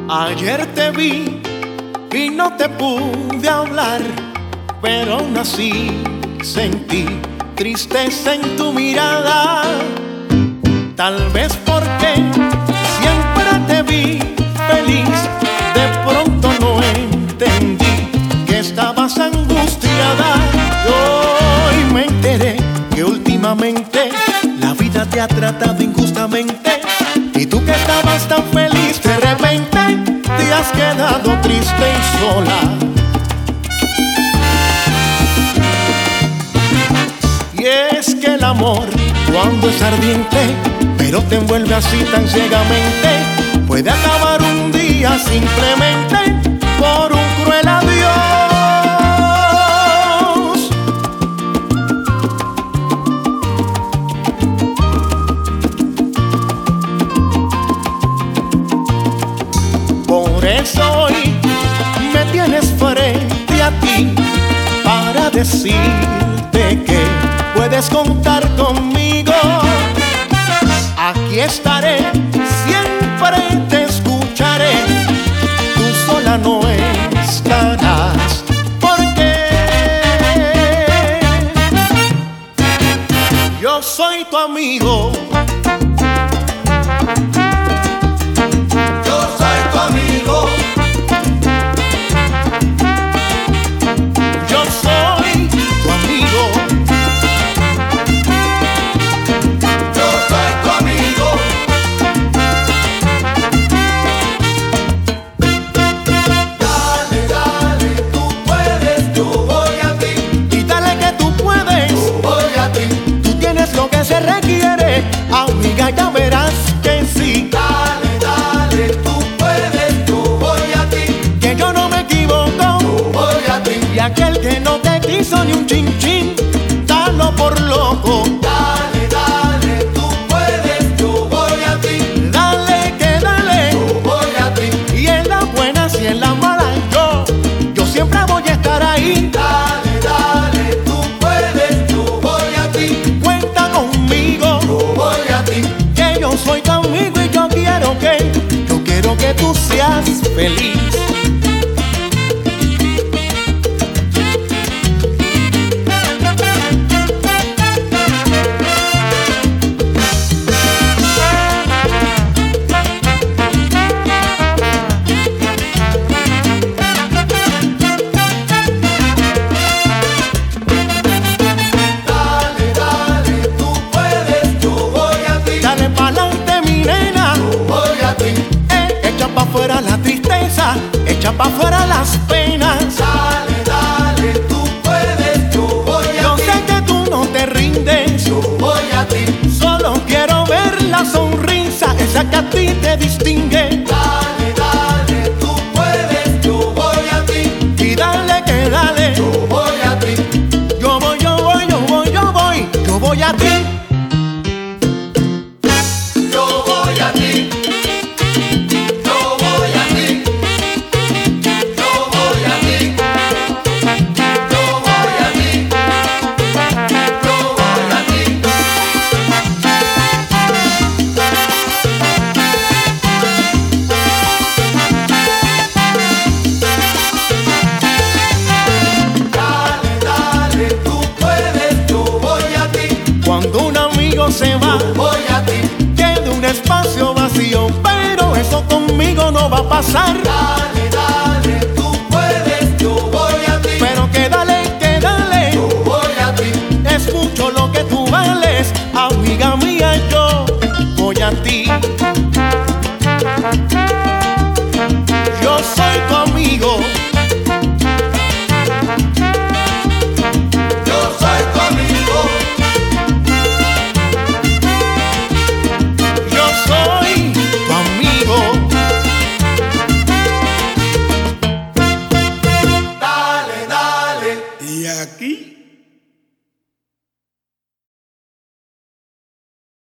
Ayer te vi y no te pude hablar, pero aún así sentí tristeza en tu mirada. Tal vez porque siempre te vi feliz, de pronto no entendí que estabas angustiada. Y hoy me enteré que últimamente la vida te ha tratado injustamente, y tú que estabas tan feliz, de repente te has quedado triste y sola. Y es que el amor, cuando es ardiente, pero te envuelve así tan ciegamente, puede acabar un día simplemente por un cruel adiós. Por eso hoy me tienes frente a ti para decirte que puedes contar conmigo. Aquí estaré, siempre te escucharé. Tú sola no estarás, porque yo soy tu amigo. Yo soy tu amigo. Yo soy tu amigo. Se requiere, amiga, ya verás que sí. Dale, dale, tú puedes, yo voy a ti. Que yo no me equivoco, yo voy a ti. Y aquel que no te quiso ni un chin chin, dalo por loco. Dale, dale, tú puedes, yo voy a ti. Dale que dale, yo voy a ti. Y en las buenas y en las malas yo siempre voy a estar ahí. Dale, dale, tú puedes, yo voy a ti. Cuenta conmigo, yo voy a ti. Que yo soy tu amigo y yo quiero que tú seas feliz. Fuera la tristeza, echa pa' fuera las penas. Dale, dale, tú puedes, yo voy a ti. Yo sé que tú no te rindes, yo voy a ti. Solo quiero ver la sonrisa, esa que a ti te distingue. Dale, dale, tú puedes, yo voy a ti. Y dale que dale, yo voy a ti. Yo voy, yo voy, yo voy, yo voy, yo voy a ti. Yo voy a ti. Cuando un amigo se va, voy a ti. queda un espacio vacío, pero eso conmigo no va a pasar. Dale.